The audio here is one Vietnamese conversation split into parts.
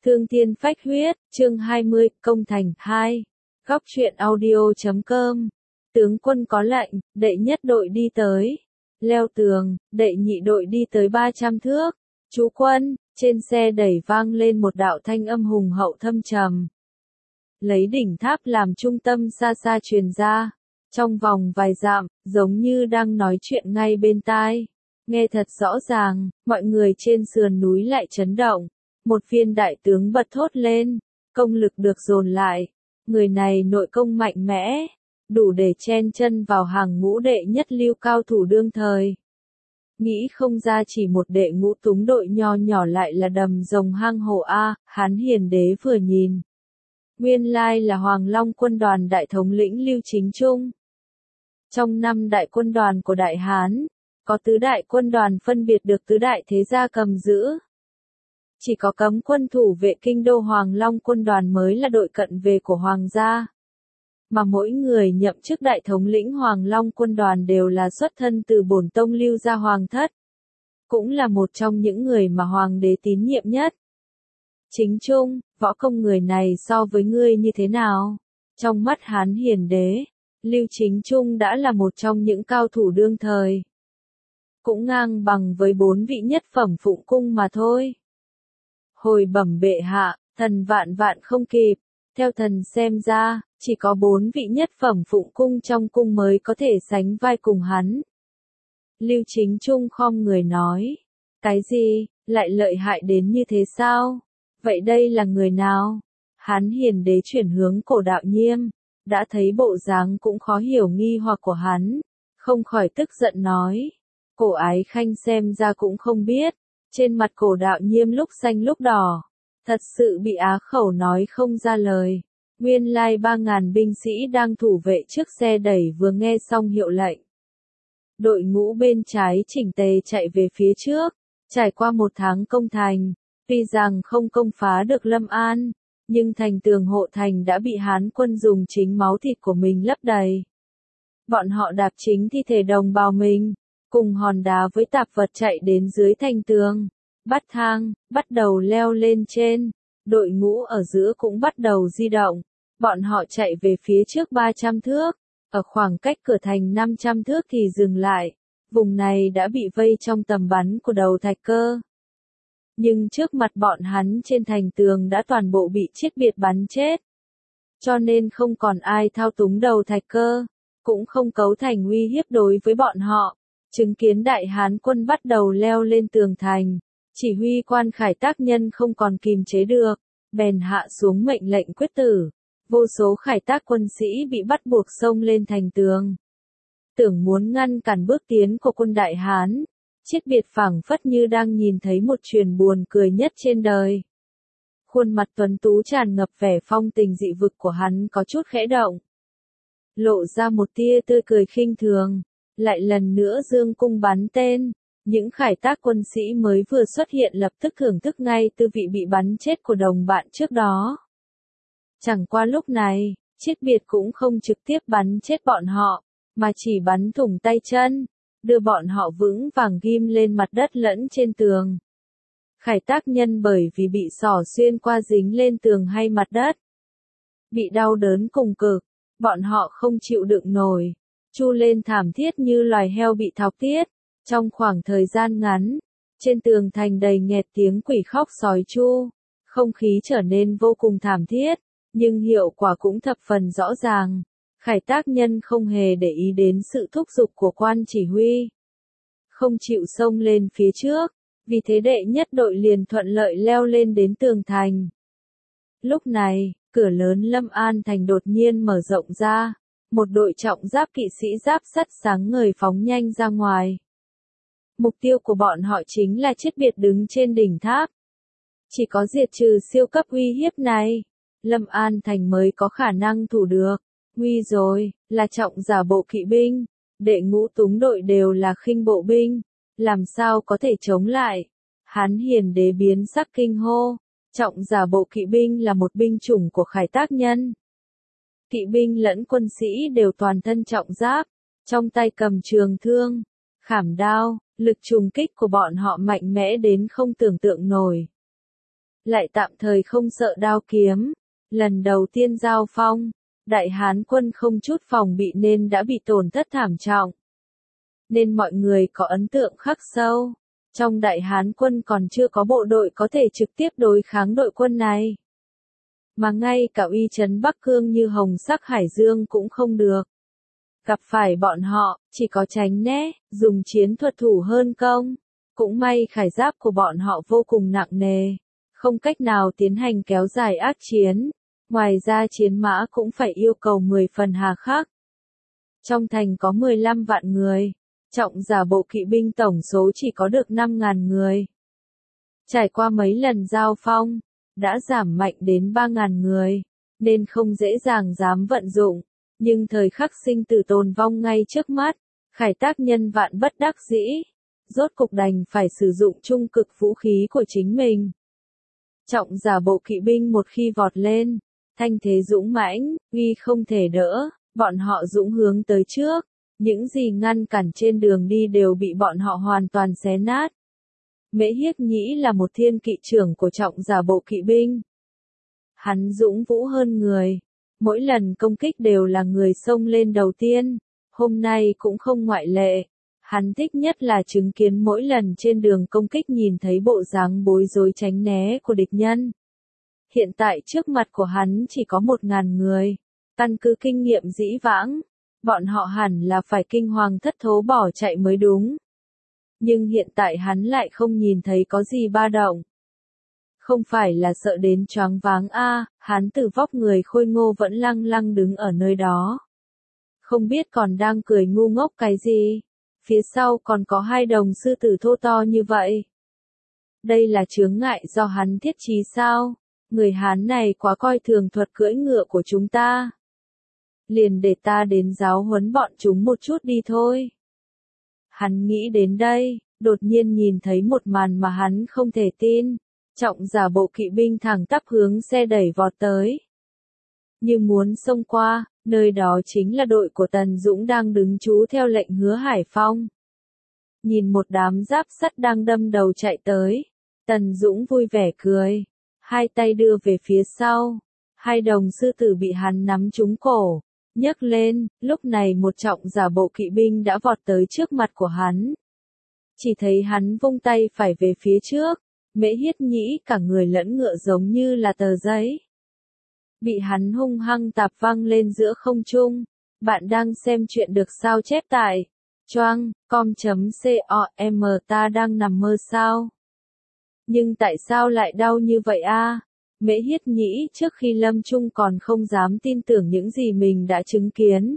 Thương thiên phách huyết, chương 20, công thành 2. Góc truyện audio.com. Tướng quân có lệnh, đệ nhất đội đi tới. Leo tường, đệ nhị đội đi tới 300 thước. Chú quân, trên xe đẩy vang lên một đạo thanh âm hùng hậu thâm trầm. Lấy đỉnh tháp làm trung tâm xa xa truyền ra. Trong vòng vài dặm, giống như đang nói chuyện ngay bên tai. Nghe thật rõ ràng, mọi người trên sườn núi lại chấn động. Một viên đại tướng bật thốt lên, công lực được dồn lại. Người này nội công mạnh mẽ, đủ để chen chân vào hàng ngũ đệ nhất lưu cao thủ đương thời. Nghĩ không ra chỉ một đệ ngũ túng đội nho nhỏ lại là đầm rồng hang hổ A, Hán Hiền Đế vừa nhìn. Nguyên lai là Hoàng Long quân đoàn đại thống lĩnh Lưu Chính Trung. Trong 5 đại quân đoàn của Đại Hán, có tứ đại quân đoàn phân biệt được tứ đại thế gia cầm giữ. Chỉ có cấm quân thủ vệ kinh đô Hoàng Long quân đoàn mới là đội cận vệ của Hoàng gia. Mà mỗi người nhậm chức đại thống lĩnh Hoàng Long quân đoàn đều là xuất thân từ bổn tông Lưu gia Hoàng thất. Cũng là một trong những người mà Hoàng đế tín nhiệm nhất. Chính Trung, võ công người này so với ngươi như thế nào? Trong mắt Hán Hiền Đế, Lưu Chính Trung đã là một trong những cao thủ đương thời. Cũng ngang bằng với 4 vị nhất phẩm phụng cung mà thôi. Hồi bẩm bệ hạ, thần vạn vạn không kịp, theo thần xem ra, chỉ có 4 vị nhất phẩm phụng cung trong cung mới có thể sánh vai cùng hắn. Lưu Chính Trung khom người nói, cái gì, lại lợi hại đến như thế sao? Vậy đây là người nào? Hán Hiền Đế chuyển hướng Cổ Đạo Nhiêm, đã thấy bộ dáng cũng khó hiểu nghi hoặc của hắn, không khỏi tức giận nói, Cổ Ái Khanh xem ra cũng không biết. Trên mặt Cổ Đạo Nhiêm lúc xanh lúc đỏ, thật sự bị á khẩu nói không ra lời. Nguyên lai 3.000 binh sĩ đang thủ vệ trước xe đẩy vừa nghe xong hiệu lệnh. Đội ngũ bên trái chỉnh tề chạy về phía trước, trải qua 1 tháng công thành, tuy rằng không công phá được Lâm An, nhưng thành tường hộ thành đã bị Hán quân dùng chính máu thịt của mình lấp đầy. Bọn họ đạp chính thi thể đồng bào mình, cùng hòn đá với tạp vật chạy đến dưới thành tường, bắt thang, bắt đầu leo lên trên, đội ngũ ở giữa cũng bắt đầu di động, bọn họ chạy về phía trước 300 thước, ở khoảng cách cửa thành 500 thước thì dừng lại, vùng này đã bị vây trong tầm bắn của đầu Thạch Cơ. Nhưng trước mặt bọn hắn trên thành tường đã toàn bộ bị chết biệt bắn chết, cho nên không còn ai thao túng đầu Thạch Cơ, cũng không cấu thành uy hiếp đối với bọn họ. Chứng kiến Đại Hán quân bắt đầu leo lên tường thành, chỉ huy quan Khải Tác Nhân không còn kìm chế được, bèn hạ xuống mệnh lệnh quyết tử. Vô số Khải Tác quân sĩ bị bắt buộc xông lên thành tường. Tưởng muốn ngăn cản bước tiến của quân Đại Hán, Chiết Biệt phảng phất như đang nhìn thấy một chuyện buồn cười nhất trên đời. Khuôn mặt tuấn tú tràn ngập vẻ phong tình dị vực của hắn có chút khẽ động. Lộ ra một tia tươi cười khinh thường. Lại lần nữa dương cung bắn tên, những Khải Tác quân sĩ mới vừa xuất hiện lập tức thưởng thức ngay tư vị bị bắn chết của đồng bạn trước đó. Chẳng qua lúc này, Chiết Biệt cũng không trực tiếp bắn chết bọn họ, mà chỉ bắn thủng tay chân, đưa bọn họ vững vàng ghim lên mặt đất lẫn trên tường. Khải Tác Nhân bởi vì bị xỏ xuyên qua dính lên tường hay mặt đất, bị đau đớn cùng cực, bọn họ không chịu đựng nổi. Chu lên thảm thiết như loài heo bị thọc tiết. Trong khoảng thời gian ngắn, trên tường thành đầy nghẹt tiếng quỷ khóc sói chu, không khí trở nên vô cùng thảm thiết, nhưng hiệu quả cũng thập phần rõ ràng. Khải Tác Nhân không hề để ý đến sự thúc giục của quan chỉ huy, không chịu xông lên phía trước, vì thế đệ nhất đội liền thuận lợi leo lên đến tường thành. Lúc này, cửa lớn Lâm An thành đột nhiên mở rộng ra. Một đội trọng giáp kỵ sĩ giáp sắt sáng ngời phóng nhanh ra ngoài. Mục tiêu của bọn họ chính là Chiết Biệt đứng trên đỉnh tháp. Chỉ có diệt trừ siêu cấp uy hiếp này, Lâm An thành mới có khả năng thủ được. Nguy rồi, là trọng giả bộ kỵ binh, đệ ngũ túng đội đều là khinh bộ binh, làm sao có thể chống lại? Hán Hiền Đế biến sắc kinh hô, trọng giả bộ kỵ binh là một binh chủng của Khải Tác Nhân. Kỵ binh lẫn quân sĩ đều toàn thân trọng giáp, trong tay cầm trường thương, khảm đao, lực trùng kích của bọn họ mạnh mẽ đến không tưởng tượng nổi. lại tạm thời không sợ đao kiếm. Lần đầu tiên giao phong, Đại Hán quân không chút phòng bị nên đã bị tổn thất thảm trọng. Nên mọi người có ấn tượng khắc sâu. Trong Đại Hán quân còn chưa có bộ đội có thể trực tiếp đối kháng đội quân này. Mà ngay cả uy trấn Bắc Cương như Hồng Sắc Hải Dương cũng không được. Gặp phải bọn họ, chỉ có tránh né, dùng chiến thuật thủ hơn công. Cũng may khải giáp của bọn họ vô cùng nặng nề, không cách nào tiến hành kéo dài ác chiến. Ngoài ra chiến mã cũng phải yêu cầu 10 phần hà khắc. Trong thành có 15 vạn người, trọng giả bộ kỵ binh tổng số chỉ có được 5.000 người. Trải qua mấy lần giao phong, đã giảm mạnh đến 3.000 người, nên không dễ dàng dám vận dụng. Nhưng thời khắc sinh tử tồn vong ngay trước mắt, Khải Tác nhân vạn bất đắc dĩ, rốt cục đành phải sử dụng trung cực vũ khí của chính mình. Trọng giả bộ kỵ binh một khi vọt lên, thanh thế dũng mãnh, uy không thể đỡ, bọn họ dũng hướng tới trước, những gì ngăn cản trên đường đi đều bị bọn họ hoàn toàn xé nát. Mễ Hiếc Nhĩ là một thiên kỵ trưởng của trọng giả bộ kỵ binh. Hắn dũng vũ hơn người, mỗi lần công kích đều là người xông lên đầu tiên, hôm nay cũng không ngoại lệ. Hắn thích nhất là chứng kiến mỗi lần trên đường công kích nhìn thấy bộ dáng bối rối tránh né của địch nhân. Hiện tại trước mặt của hắn chỉ có 1.000 người, căn cứ kinh nghiệm dĩ vãng, bọn họ hẳn là phải kinh hoàng thất thố bỏ chạy mới đúng. Nhưng hiện tại hắn lại không nhìn thấy có gì ba động. Không phải là sợ đến choáng váng hắn từ vóc người khôi ngô vẫn lăng lăng đứng ở nơi đó. Không biết còn đang cười ngu ngốc cái gì. Phía sau còn có 2 đồng sư tử thô to như vậy. Đây là chướng ngại do hắn thiết trí sao? Người Hán này quá coi thường thuật cưỡi ngựa của chúng ta. Liền để ta đến giáo huấn bọn chúng một chút đi thôi. Hắn nghĩ đến đây, đột nhiên nhìn thấy một màn mà hắn không thể tin. Trọng giả bộ kỵ binh thẳng tắp hướng xe đẩy vọt tới. Như muốn xông qua, nơi đó chính là đội của Tần Dũng đang đứng trú theo lệnh Hứa Hải Phong. Nhìn một đám giáp sắt đang đâm đầu chạy tới, Tần Dũng vui vẻ cười, 2 tay đưa về phía sau, 2 đồng sư tử bị hắn nắm trúng cổ, nhấc lên, lúc này một trọng giả bộ kỵ binh đã vọt tới trước mặt của hắn. Chỉ thấy hắn vung tay phải về phía trước, Mễ Hiếc Nhĩ cả người lẫn ngựa giống như là tờ giấy. Bị hắn hung hăng tạp văng lên giữa không trung. Bạn đang xem chuyện được sao chép tại choang.com.com, ta đang nằm mơ sao? Nhưng tại sao lại đau như vậy Mễ Hiếc Nhĩ trước khi lâm chung còn không dám tin tưởng những gì mình đã chứng kiến.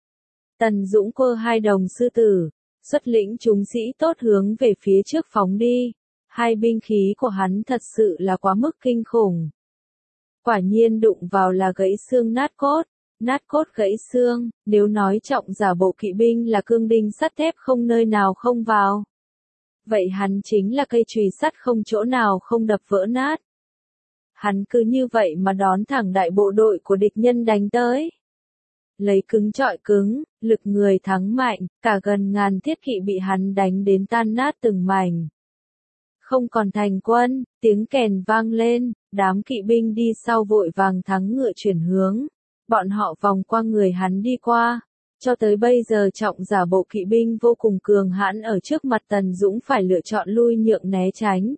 Tần Dũng cơ 2 đồng sư tử, xuất lĩnh chúng sĩ tốt hướng về phía trước phóng đi. 2 binh khí của hắn thật sự là quá mức kinh khủng. Quả nhiên đụng vào là gãy xương nát cốt gãy xương, nếu nói trọng giả bộ kỵ binh là cương đinh sắt thép không nơi nào không vào. Vậy hắn chính là cây chùy sắt không chỗ nào không đập vỡ nát. Hắn cứ như vậy mà đón thẳng đại bộ đội của địch nhân đánh tới. Lấy cứng trọi cứng, lực người thắng mạnh, cả gần ngàn thiết kỵ bị hắn đánh đến tan nát từng mảnh. Không còn thành quân, tiếng kèn vang lên, đám kỵ binh đi sau vội vàng thắng ngựa chuyển hướng. Bọn họ vòng qua người hắn đi qua. Cho tới bây giờ trọng giả bộ kỵ binh vô cùng cường hãn ở trước mặt Tần Dũng phải lựa chọn lui nhượng né tránh.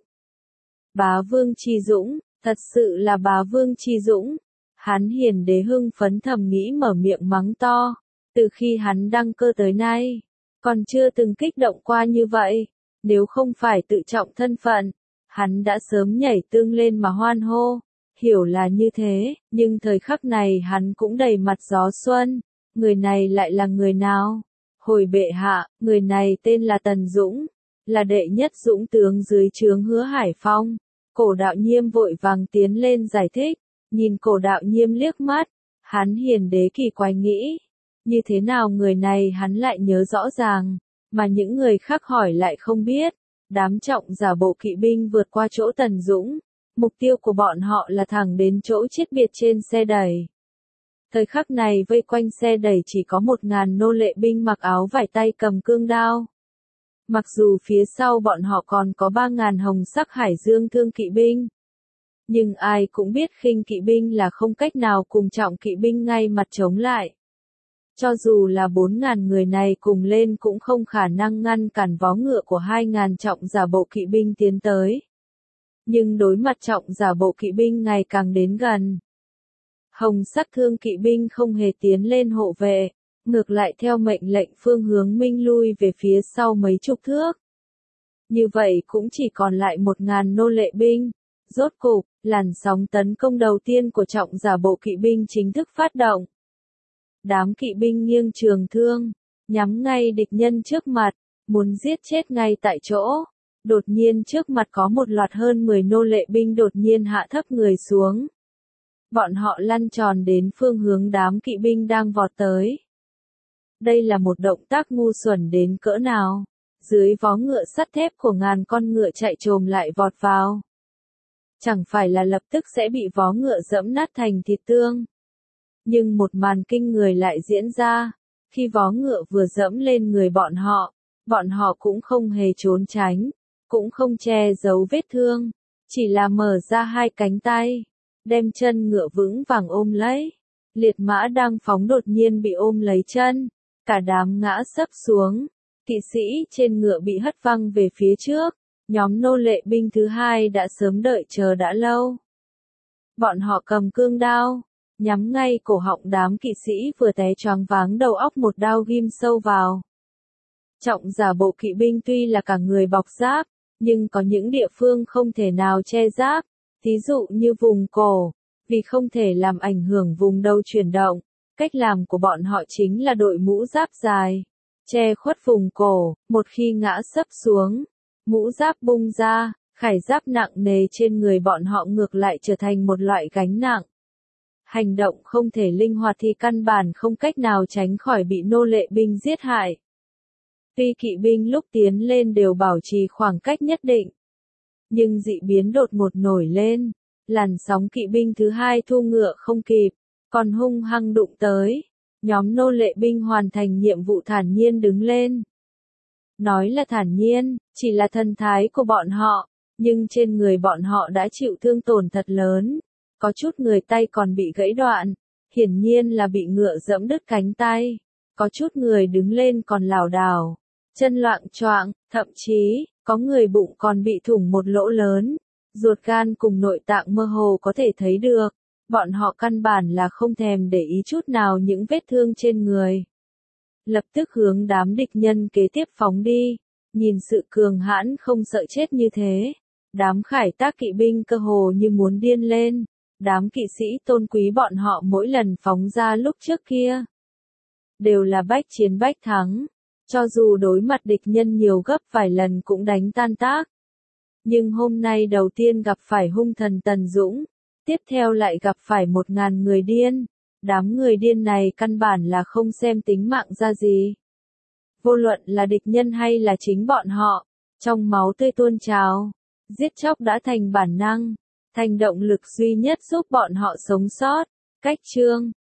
Bá Vương Chi Dũng, thật sự là Bá Vương Chi Dũng. Hán Hiền Đế hưng phấn thầm nghĩ mở miệng mắng to. Từ khi hắn đăng cơ tới nay, còn chưa từng kích động qua như vậy. Nếu không phải tự trọng thân phận, hắn đã sớm nhảy tương lên mà hoan hô. Hiểu là như thế, nhưng thời khắc này hắn cũng đầy mặt gió xuân. Người này lại là người nào? Hồi bệ hạ, người này tên là Tần Dũng, là đệ nhất dũng tướng dưới trướng Hứa Hải Phong. Cổ Đạo Nhiêm vội vàng tiến lên giải thích, nhìn Cổ Đạo Nhiêm liếc mắt, hắn Hiền Đế kỳ quái nghĩ, như thế nào người này hắn lại nhớ rõ ràng, mà những người khác hỏi lại không biết. Đám trọng giả bộ kỵ binh vượt qua chỗ Tần Dũng, mục tiêu của bọn họ là thẳng đến chỗ chết biệt trên xe đẩy. Thời khắc này vây quanh xe đẩy chỉ có 1.000 nô lệ binh mặc áo vải tay cầm cương đao. Mặc dù phía sau bọn họ còn có 3.000 Hồng Sắc Hải Dương thương kỵ binh. Nhưng ai cũng biết khinh kỵ binh là không cách nào cùng trọng kỵ binh ngay mặt chống lại. Cho dù là 4.000 người này cùng lên cũng không khả năng ngăn cản vó ngựa của 2.000 trọng giả bộ kỵ binh tiến tới. Nhưng đối mặt trọng giả bộ kỵ binh ngày càng đến gần. Hồng sắc thương kỵ binh không hề tiến lên hộ vệ, ngược lại theo mệnh lệnh Phương Hướng Minh lui về phía sau mấy chục thước. Như vậy cũng chỉ còn lại 1.000 nô lệ binh. Rốt cục, làn sóng tấn công đầu tiên của trọng giả bộ kỵ binh chính thức phát động. Đám kỵ binh nghiêng trường thương, nhắm ngay địch nhân trước mặt, muốn giết chết ngay tại chỗ. Đột nhiên trước mặt có một loạt hơn 10 nô lệ binh đột nhiên hạ thấp người xuống. Bọn họ lăn tròn đến phương hướng đám kỵ binh đang vọt tới. Đây là một động tác ngu xuẩn đến cỡ nào. Dưới vó ngựa sắt thép của ngàn con ngựa chạy trồm lại vọt vào. Chẳng phải là lập tức sẽ bị vó ngựa dẫm nát thành thịt tương. Nhưng một màn kinh người lại diễn ra. Khi vó ngựa vừa dẫm lên người bọn họ cũng không hề trốn tránh, cũng không che giấu vết thương, chỉ là mở ra hai cánh tay, đem chân ngựa vững vàng ôm lấy. Liệt mã đang phóng đột nhiên bị ôm lấy chân, cả đám ngã sấp xuống, kỵ sĩ trên ngựa bị hất văng về phía trước, nhóm nô lệ binh thứ hai đã sớm đợi chờ đã lâu. Bọn họ cầm cương đao, nhắm ngay cổ họng đám kỵ sĩ vừa té choáng váng đầu óc một đao ghim sâu vào. Trọng giả bộ kỵ binh tuy là cả người bọc giáp, nhưng có những địa phương không thể nào che giáp, ví dụ như vùng cổ, vì không thể làm ảnh hưởng vùng đầu chuyển động, cách làm của bọn họ chính là đội mũ giáp dài, che khuất vùng cổ, một khi ngã sấp xuống, mũ giáp bung ra, khải giáp nặng nề trên người bọn họ ngược lại trở thành một loại gánh nặng. Hành động không thể linh hoạt thì căn bản không cách nào tránh khỏi bị nô lệ binh giết hại. Tuy kỵ binh lúc tiến lên đều bảo trì khoảng cách nhất định, nhưng dị biến đột ngột nổi lên, làn sóng kỵ binh thứ hai thu ngựa không kịp, còn hung hăng đụng tới. Nhóm nô lệ binh hoàn thành nhiệm vụ thản nhiên đứng lên. Nói là thản nhiên, chỉ là thần thái của bọn họ, nhưng trên người bọn họ đã chịu thương tổn thật lớn. Có chút người tay còn bị gãy đoạn, hiển nhiên là bị ngựa giẫm đứt cánh tay. Có chút người đứng lên còn lảo đảo, chân loạng choạng, thậm chí, có người bụng còn bị thủng một lỗ lớn, ruột gan cùng nội tạng mơ hồ có thể thấy được. Bọn họ căn bản là không thèm để ý chút nào những vết thương trên người. Lập tức hướng đám địch nhân kế tiếp phóng đi, nhìn sự cường hãn không sợ chết như thế. Đám khải tác kỵ binh cơ hồ như muốn điên lên. Đám kỵ sĩ tôn quý bọn họ mỗi lần phóng ra lúc trước kia đều là bách chiến bách thắng, cho dù đối mặt địch nhân nhiều gấp vài lần cũng đánh tan tác. Nhưng hôm nay đầu tiên gặp phải hung thần Tần Dũng, tiếp theo lại gặp phải 1.000 người điên. Đám người điên này căn bản là không xem tính mạng ra gì. Vô luận là địch nhân hay là chính bọn họ, trong máu tươi tuôn trào, giết chóc đã thành bản năng, thành động lực duy nhất giúp bọn họ sống sót. Cách chương